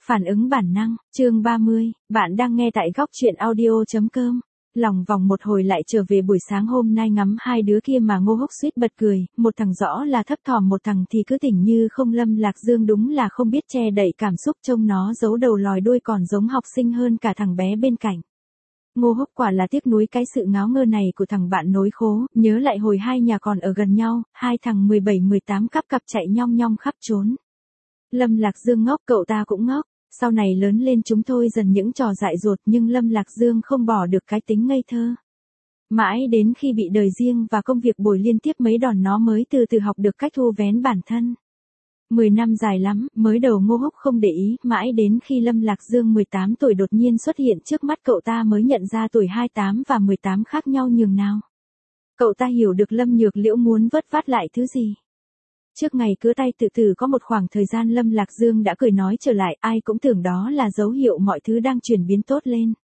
Phản ứng bản năng, chương 30, bạn đang nghe tại góc truyện audio.com. Lòng vòng một hồi lại trở về buổi sáng hôm nay ngắm hai đứa kia mà Ngô Húc suýt bật cười, một thằng rõ là thấp thỏm một thằng thì cứ tỉnh như không. Lâm Lạc Dương đúng là không biết che đậy cảm xúc, trông nó giấu đầu lòi đuôi còn giống học sinh hơn cả thằng bé bên cạnh. Ngô Húc quả là tiếc nuối cái sự ngáo ngơ này của thằng bạn nối khố, nhớ lại hồi hai nhà còn ở gần nhau, hai thằng 17-18 cặp chạy nhong nhong khắp trốn. Lâm Lạc Dương ngốc, cậu ta cũng ngốc. Sau này lớn lên chúng tôi dần những trò dại dột, nhưng Lâm Lạc Dương không bỏ được cái tính ngây thơ. Mãi đến khi bị đời riêng và công việc bồi liên tiếp mấy đòn nó mới từ từ học được cách thu vén bản thân. 10 năm dài lắm, mới đầu Ngô Húc không để ý, mãi đến khi Lâm Lạc Dương 18 tuổi đột nhiên xuất hiện trước mắt cậu ta mới nhận ra tuổi 28 và 18 khác nhau nhường nào. Cậu ta hiểu được Lâm Nhược Liễu muốn vớt vát lại thứ gì. Trước ngày cứa tay tự tử có một khoảng thời gian Lâm Lạc Dương đã cười nói trở lại, ai cũng tưởng đó là dấu hiệu mọi thứ đang chuyển biến tốt lên.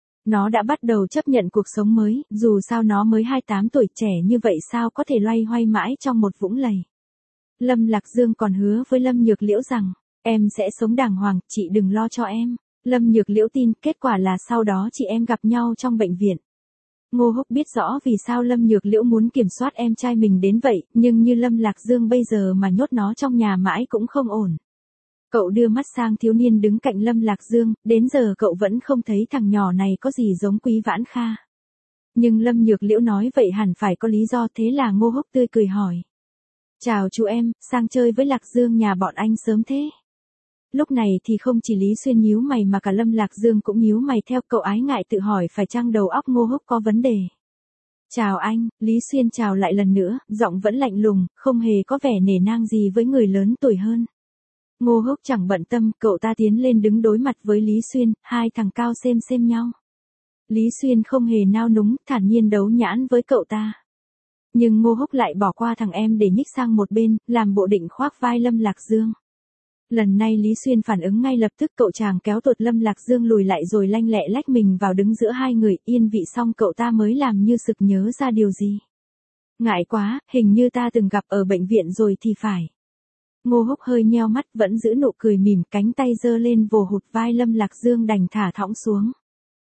Nó đã bắt đầu chấp nhận cuộc sống mới, dù sao nó mới 28 tuổi, trẻ như vậy sao có thể loay hoay mãi trong một vũng lầy. Lâm Lạc Dương còn hứa với Lâm Nhược Liễu rằng, em sẽ sống đàng hoàng, chị đừng lo cho em. Lâm Nhược Liễu tin, kết quả là sau đó chị em gặp nhau trong bệnh viện. Ngô Húc biết rõ vì sao Lâm Nhược Liễu muốn kiểm soát em trai mình đến vậy, nhưng như Lâm Lạc Dương bây giờ mà nhốt nó trong nhà mãi cũng không ổn. Cậu đưa mắt sang thiếu niên đứng cạnh Lâm Lạc Dương, đến giờ cậu vẫn không thấy thằng nhỏ này có gì giống Quý Vãn Kha. Nhưng Lâm Nhược Liễu nói vậy hẳn phải có lý do, thế là Ngô Húc tươi cười hỏi. Chào chú em, sang chơi với Lạc Dương nhà bọn anh sớm thế. Lúc này thì không chỉ Lý Xuyên nhíu mày mà cả Lâm Lạc Dương cũng nhíu mày theo, cậu ái ngại tự hỏi phải chăng đầu óc Ngô Húc có vấn đề. Chào anh, Lý Xuyên chào lại lần nữa, giọng vẫn lạnh lùng, không hề có vẻ nể nang gì với người lớn tuổi hơn. Ngô Húc chẳng bận tâm, cậu ta tiến lên đứng đối mặt với Lý Xuyên, hai thằng cao xem nhau. Lý Xuyên không hề nao núng, thản nhiên đấu nhãn với cậu ta. Nhưng Ngô Húc lại bỏ qua thằng em để nhích sang một bên, làm bộ định khoác vai Lâm Lạc Dương. Lần này Lý Xuyên phản ứng ngay lập tức, cậu chàng kéo tuột Lâm Lạc Dương lùi lại rồi lanh lẹ lách mình vào đứng giữa hai người, yên vị xong cậu ta mới làm như sực nhớ ra điều gì. Ngại quá, hình như ta từng gặp ở bệnh viện rồi thì phải. Ngô Húc hơi nheo mắt vẫn giữ nụ cười mỉm, cánh tay giơ lên vồ hụt vai Lâm Lạc Dương đành thả thõng xuống.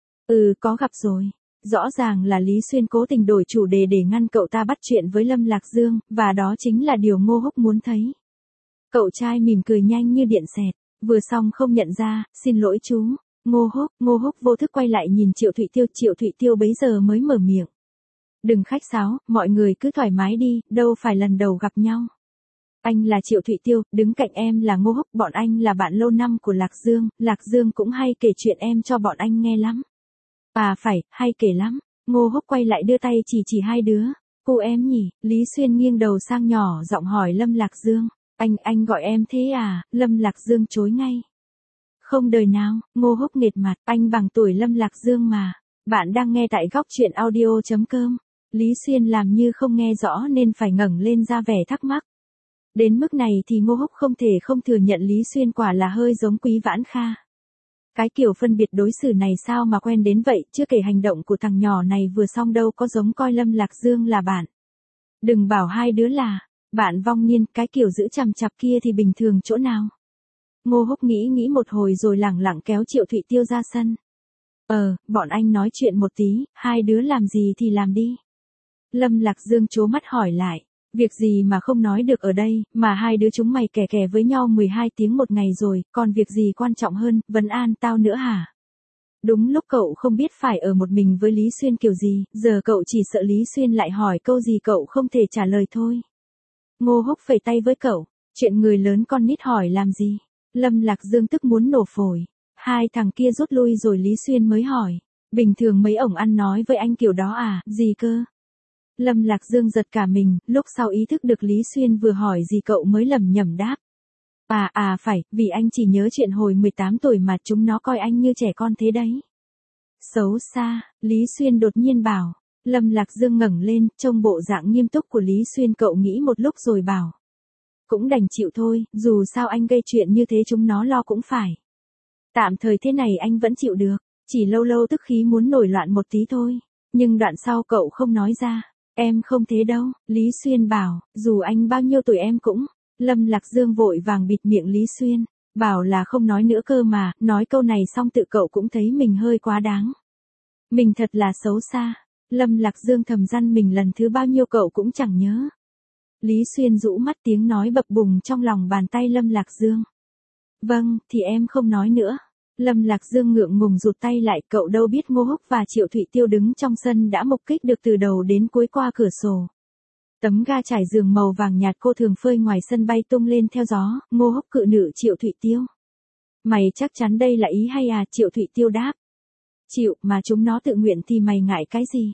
Có gặp rồi. Rõ ràng là Lý Xuyên cố tình đổi chủ đề để ngăn cậu ta bắt chuyện với Lâm Lạc Dương, và đó chính là điều Ngô Húc muốn thấy. Cậu trai mỉm cười nhanh như điện xẹt, vừa xong không nhận ra, xin lỗi chú. Ngô Húc vô thức quay lại nhìn Triệu Thụy Tiêu bấy giờ mới mở miệng. Đừng khách sáo, mọi người cứ thoải mái đi, đâu phải lần đầu gặp nhau. Anh là Triệu Thụy Tiêu, đứng cạnh em là Ngô Húc, bọn anh là bạn lâu năm của Lạc Dương cũng hay kể chuyện em cho bọn anh nghe lắm. À phải, hay kể lắm. Ngô Húc quay lại đưa tay chỉ hai đứa. Cô em nhỉ? Lý Xuyên nghiêng đầu sang nhỏ giọng hỏi Lâm Lạc Dương. Anh gọi em thế à? Lâm Lạc Dương chối ngay. Không đời nào. Ngô Húc nghệt mặt, anh bằng tuổi Lâm Lạc Dương mà. Bạn đang nghe tại góc truyện audio.com. Lý Xuyên làm như không nghe rõ nên phải ngẩng lên ra vẻ thắc mắc. Đến mức này thì Ngô Húc không thể không thừa nhận Lý Xuyên quả là hơi giống Quý Vãn Kha. Cái kiểu phân biệt đối xử này sao mà quen đến vậy, chưa kể hành động của thằng nhỏ này vừa xong đâu có giống coi Lâm Lạc Dương là bạn. Đừng bảo hai đứa là bạn vong niên, cái kiểu giữ chằm chặp kia thì bình thường chỗ nào. Ngô Húc nghĩ một hồi rồi lẳng lặng kéo Triệu Thụy Tiêu ra sân. Bọn anh nói chuyện một tí, hai đứa làm gì thì làm đi. Lâm Lạc Dương trố mắt hỏi lại. Việc gì mà không nói được ở đây, mà hai đứa chúng mày kè với nhau 12 tiếng một ngày rồi, còn việc gì quan trọng hơn, vấn an tao nữa hả? Đúng lúc cậu không biết phải ở một mình với Lý Xuyên kiểu gì, giờ cậu chỉ sợ Lý Xuyên lại hỏi câu gì cậu không thể trả lời thôi. Ngô Húc phẩy tay với cậu, chuyện người lớn con nít hỏi làm gì? Lâm Lạc Dương tức muốn nổ phổi. Hai thằng kia rút lui rồi Lý Xuyên mới hỏi. Bình thường mấy ổng ăn nói với anh kiểu đó à, gì cơ? Lâm Lạc Dương giật cả mình, lúc sau ý thức được Lý Xuyên vừa hỏi gì cậu mới lẩm nhẩm đáp. Phải, vì anh chỉ nhớ chuyện hồi 18 tuổi mà chúng nó coi anh như trẻ con thế đấy. Xấu xa, Lý Xuyên đột nhiên bảo. Lâm Lạc Dương ngẩng lên, trông bộ dạng nghiêm túc của Lý Xuyên cậu nghĩ một lúc rồi bảo. Cũng đành chịu thôi, dù sao anh gây chuyện như thế chúng nó lo cũng phải. Tạm thời thế này anh vẫn chịu được, chỉ lâu lâu tức khí muốn nổi loạn một tí thôi. Nhưng đoạn sau cậu không nói ra. Em không thế đâu, Lý Xuyên bảo, dù anh bao nhiêu tuổi em cũng. Lâm Lạc Dương vội vàng bịt miệng Lý Xuyên. Bảo là không nói nữa cơ mà, nói câu này xong tự cậu cũng thấy mình hơi quá đáng. Mình thật là xấu xa. Lâm Lạc Dương thầm dằn mình lần thứ bao nhiêu cậu cũng chẳng nhớ. Lý Xuyên rũ mắt tiếng nói bập bùng trong lòng bàn tay Lâm Lạc Dương. Vâng, thì em không nói nữa. Lâm Lạc Dương ngượng ngùng rụt tay lại, cậu đâu biết Ngô Húc và Triệu Thụy Tiêu đứng trong sân đã mục kích được từ đầu đến cuối qua cửa sổ. Tấm ga trải giường màu vàng nhạt cô thường phơi ngoài sân bay tung lên theo gió, Ngô Húc cự nữ Triệu Thụy Tiêu. Mày chắc chắn đây là ý hay à? Triệu Thụy Tiêu đáp. Chịu, mà chúng nó tự nguyện thì mày ngại cái gì?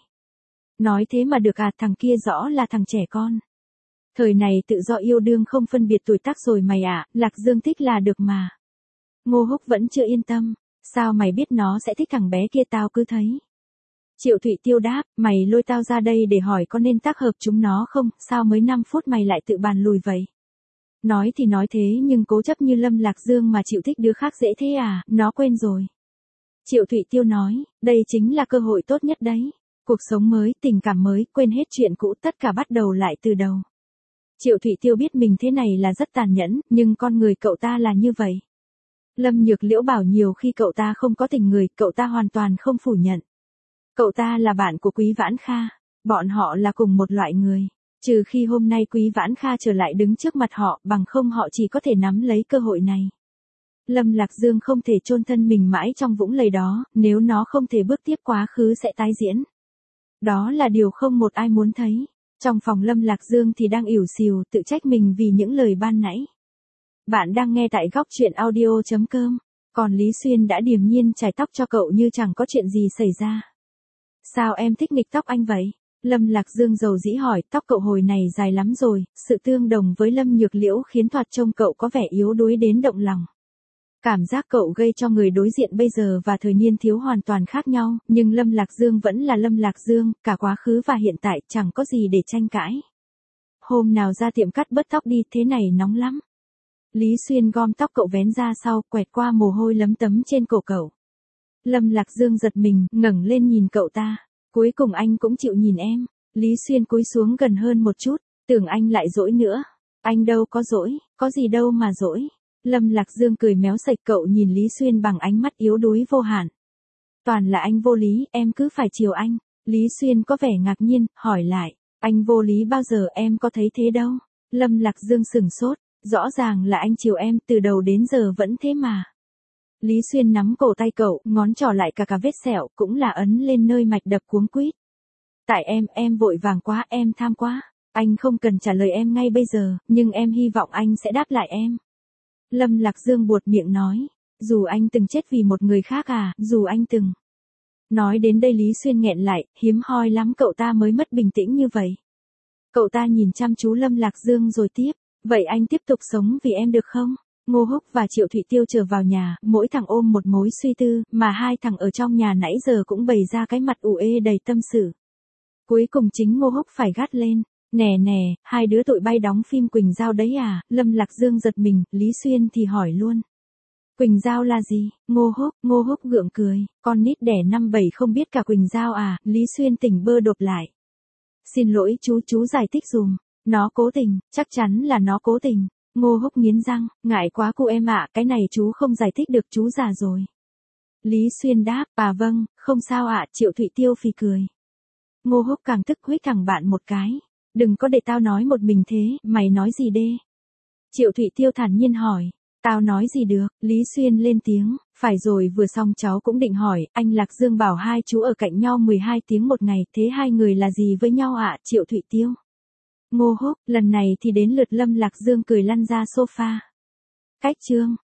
Nói thế mà được à, thằng kia rõ là thằng trẻ con. Thời này tự do yêu đương không phân biệt tuổi tác rồi mày ạ, Lạc Dương thích là được mà. Ngô Húc vẫn chưa yên tâm, sao mày biết nó sẽ thích thằng bé kia, tao cứ thấy. Triệu Thụy Tiêu đáp, mày lôi tao ra đây để hỏi có nên tác hợp chúng nó không, sao mới 5 phút mày lại tự bàn lùi vậy? Nói thì nói thế nhưng cố chấp như Lâm Lạc Dương mà chịu thích đứa khác dễ thế à, nó quên rồi. Triệu Thụy Tiêu nói, đây chính là cơ hội tốt nhất đấy. Cuộc sống mới, tình cảm mới, quên hết chuyện cũ, tất cả bắt đầu lại từ đầu. Triệu Thụy Tiêu biết mình thế này là rất tàn nhẫn, nhưng con người cậu ta là như vậy. Lâm Nhược Liễu bảo nhiều khi cậu ta không có tình người, cậu ta hoàn toàn không phủ nhận. Cậu ta là bạn của Quý Vãn Kha, bọn họ là cùng một loại người. Trừ khi hôm nay Quý Vãn Kha trở lại đứng trước mặt họ, bằng không họ chỉ có thể nắm lấy cơ hội này. Lâm Lạc Dương không thể chôn thân mình mãi trong vũng lầy đó, nếu nó không thể bước tiếp quá khứ sẽ tái diễn. Đó là điều không một ai muốn thấy. Trong phòng Lâm Lạc Dương thì đang ỉu xìu tự trách mình vì những lời ban nãy. Bạn đang nghe tại góc truyện audio.com. Còn Lý Xuyên đã điềm nhiên chải tóc cho cậu như chẳng có chuyện gì xảy ra. Sao em thích nghịch tóc anh vậy? Lâm Lạc Dương dầu dĩ hỏi, tóc cậu hồi này dài lắm rồi, sự tương đồng với Lâm Nhược Liễu khiến thoạt trông cậu có vẻ yếu đuối đến động lòng. Cảm giác cậu gây cho người đối diện bây giờ và thời niên thiếu hoàn toàn khác nhau, nhưng Lâm Lạc Dương vẫn là Lâm Lạc Dương, cả quá khứ và hiện tại chẳng có gì để tranh cãi. Hôm nào ra tiệm cắt bớt tóc đi, thế này nóng lắm. Lý Xuyên gom tóc cậu vén ra sau, quẹt qua mồ hôi lấm tấm trên cổ cậu. Lâm Lạc Dương giật mình, ngẩng lên nhìn cậu ta. Cuối cùng anh cũng chịu nhìn em. Lý Xuyên cúi xuống gần hơn một chút, tưởng anh lại dỗi nữa. Anh đâu có dỗi, có gì đâu mà dỗi. Lâm Lạc Dương cười méo sạch, cậu nhìn Lý Xuyên bằng ánh mắt yếu đuối vô hạn. Toàn là anh vô lý, em cứ phải chiều anh. Lý Xuyên có vẻ ngạc nhiên, hỏi lại, anh vô lý bao giờ, em có thấy thế đâu. Lâm Lạc Dương sửng sốt, rõ ràng là anh chiều em, từ đầu đến giờ vẫn thế mà. Lý Xuyên nắm cổ tay cậu, ngón trỏ lại cả vết sẹo, cũng là ấn lên nơi mạch đập cuống quýt. Tại em vội vàng quá, em tham quá. Anh không cần trả lời em ngay bây giờ, nhưng em hy vọng anh sẽ đáp lại em. Lâm Lạc Dương buột miệng nói, dù anh từng chết vì một người khác à, dù anh từng. Nói đến đây Lý Xuyên nghẹn lại, hiếm hoi lắm cậu ta mới mất bình tĩnh như vậy. Cậu ta nhìn chăm chú Lâm Lạc Dương rồi tiếp, vậy anh tiếp tục sống vì em được không? Ngô Húc và Triệu Thụy Tiêu trở vào nhà, mỗi thằng ôm một mối suy tư, mà hai thằng ở trong nhà nãy giờ cũng bày ra cái mặt ủ ê đầy tâm sự. Cuối cùng chính Ngô Húc phải gắt lên. Nè, hai đứa tụi bay đóng phim Quỳnh Giao đấy à? Lâm Lạc Dương giật mình, Lý Xuyên thì hỏi luôn. Quỳnh Giao là gì? Ngô Húc gượng cười, con nít đẻ năm bảy không biết cả Quỳnh Giao à? Lý Xuyên tỉnh bơ đột lại. Xin lỗi chú giải thích dùm. Nó cố tình, chắc chắn là nó cố tình. Ngô Húc nghiến răng, ngại quá cô em ạ, cái này chú không giải thích được, chú già rồi. Lý Xuyên đáp, à vâng, không sao ạ. Triệu Thụy Tiêu phì cười. Ngô Húc càng tức huých thẳng bạn một cái. Đừng có để tao nói một mình thế, mày nói gì đê? Triệu Thụy Tiêu thản nhiên hỏi. Tao nói gì được? Lý Xuyên lên tiếng, phải rồi, vừa xong cháu cũng định hỏi, anh Lạc Dương bảo hai chú ở cạnh nhau 12 tiếng một ngày, thế hai người là gì với nhau ạ? Triệu Thụy Tiêu. Ngô Húc, lần này thì đến lượt Lâm Lạc Dương cười lăn ra sofa. Cách chương.